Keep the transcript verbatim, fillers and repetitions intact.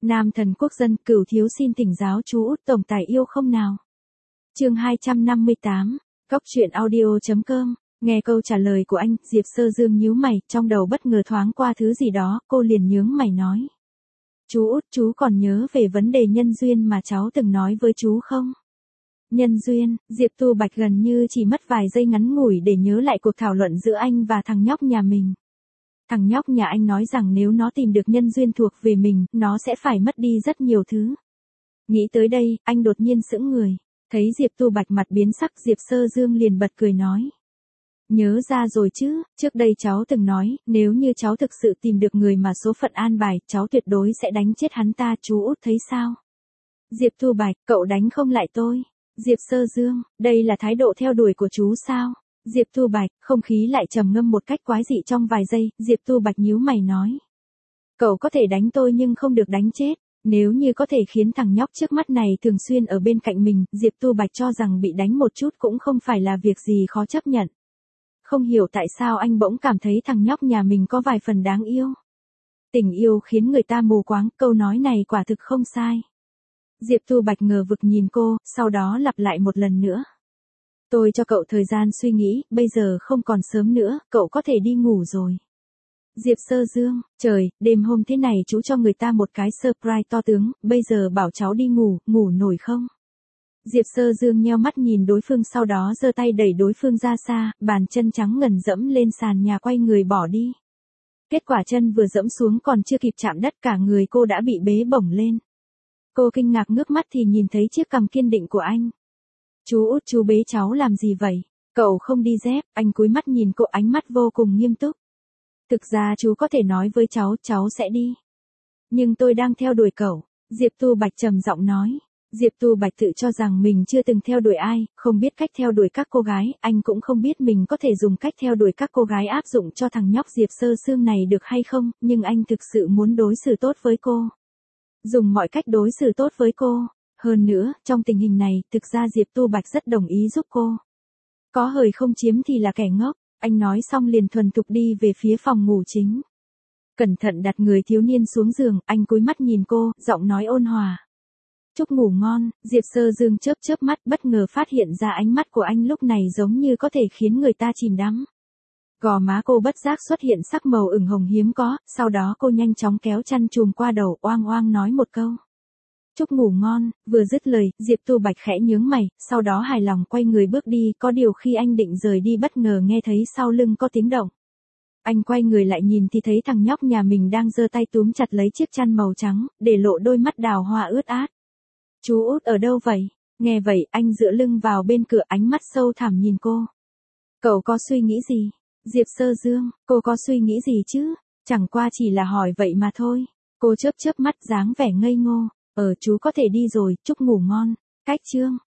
Nam thần quốc dân, Cửu thiếu xin thỉnh giáo chú Út tổng tài yêu không nào. Chương hai trăm năm mươi tám, Góc truyện audio chấm com. Nghe câu trả lời của anh, Diệp Sơ Dương nhíu mày, trong đầu bất ngờ thoáng qua thứ gì đó, cô liền nhướng mày nói. Chú Út, chú còn nhớ về vấn đề nhân duyên mà cháu từng nói với chú không? Nhân duyên, Diệp Tu Bạch gần như chỉ mất vài giây ngắn ngủi để nhớ lại cuộc thảo luận giữa anh và thằng nhóc nhà mình. Thằng nhóc nhà anh nói rằng nếu nó tìm được nhân duyên thuộc về mình, nó sẽ phải mất đi rất nhiều thứ. Nghĩ tới đây, anh đột nhiên sững người. Thấy Diệp Tu Bạch mặt biến sắc, Diệp Sơ Dương liền bật cười nói. Nhớ ra rồi chứ, trước đây cháu từng nói, nếu như cháu thực sự tìm được người mà số phận an bài, cháu tuyệt đối sẽ đánh chết hắn ta, chú Út thấy sao? Diệp Tu Bạch, cậu đánh không lại tôi. Diệp Sơ Dương, đây là thái độ theo đuổi của chú sao? Diệp Tu Bạch, không khí lại trầm ngâm một cách quái dị trong vài giây, Diệp Tu Bạch nhíu mày nói. Cậu có thể đánh tôi nhưng không được đánh chết. Nếu như có thể khiến thằng nhóc trước mắt này thường xuyên ở bên cạnh mình, Diệp Tu Bạch cho rằng bị đánh một chút cũng không phải là việc gì khó chấp nhận. Không hiểu tại sao anh bỗng cảm thấy thằng nhóc nhà mình có vài phần đáng yêu. Tình yêu khiến người ta mù quáng, câu nói này quả thực không sai. Diệp Tu Bạch ngờ vực nhìn cô, sau đó lặp lại một lần nữa. Tôi cho cậu thời gian suy nghĩ, bây giờ không còn sớm nữa, cậu có thể đi ngủ rồi. Diệp Sơ Dương, trời, đêm hôm thế này chú cho người ta một cái surprise to tướng, bây giờ bảo cháu đi ngủ, ngủ nổi không? Diệp Sơ Dương nheo mắt nhìn đối phương, sau đó giơ tay đẩy đối phương ra xa, bàn chân trắng ngần dẫm lên sàn nhà, quay người bỏ đi. Kết quả chân vừa dẫm xuống còn chưa kịp chạm đất, cả người cô đã bị bế bổng lên. Cô kinh ngạc ngước mắt thì nhìn thấy chiếc cằm kiên định của anh. Chú Út, chú bế cháu làm gì vậy? Cậu không đi dép. Anh cúi mắt nhìn cô, ánh mắt vô cùng nghiêm túc. Thực ra chú có thể nói với cháu, cháu sẽ đi. Nhưng tôi đang theo đuổi cậu. Diệp Tu Bạch trầm giọng nói. Diệp Tu Bạch tự cho rằng mình chưa từng theo đuổi ai, không biết cách theo đuổi các cô gái, anh cũng không biết mình có thể dùng cách theo đuổi các cô gái áp dụng cho thằng nhóc Diệp Sơ Dương này được hay không, nhưng anh thực sự muốn đối xử tốt với cô. Dùng mọi cách đối xử tốt với cô. Hơn nữa, trong tình hình này, thực ra Diệp Tu Bạch rất đồng ý giúp cô. Có hời không chiếm thì là kẻ ngốc, anh nói xong liền thuần thục đi về phía phòng ngủ chính. Cẩn thận đặt người thiếu niên xuống giường, anh cúi mắt nhìn cô, giọng nói ôn hòa. Chúc ngủ ngon. Diệp Sơ Dương chớp chớp mắt, bất ngờ phát hiện ra ánh mắt của anh lúc này giống như có thể khiến người ta chìm đắm. Gò má cô bất giác xuất hiện sắc màu ửng hồng hiếm có, sau đó cô nhanh chóng kéo chăn trùm qua đầu, oang oang nói một câu. Chúc ngủ ngon. Vừa dứt lời, Diệp Tu Bạch khẽ nhướng mày, sau đó hài lòng quay người bước đi, có điều khi anh định rời đi bất ngờ nghe thấy sau lưng có tiếng động. Anh quay người lại nhìn thì thấy thằng nhóc nhà mình đang giơ tay túm chặt lấy chiếc chăn màu trắng, để lộ đôi mắt đào hoa ướt át. Chú Út ở đâu vậy? Nghe vậy, anh dựa lưng vào bên cửa, ánh mắt sâu thẳm nhìn cô. Cậu có suy nghĩ gì? Diệp Sơ Dương, cô có suy nghĩ gì chứ? Chẳng qua chỉ là hỏi vậy mà thôi. Cô chớp chớp mắt dáng vẻ ngây ngô. Ờ chú có thể đi rồi, chúc ngủ ngon. Cách chương.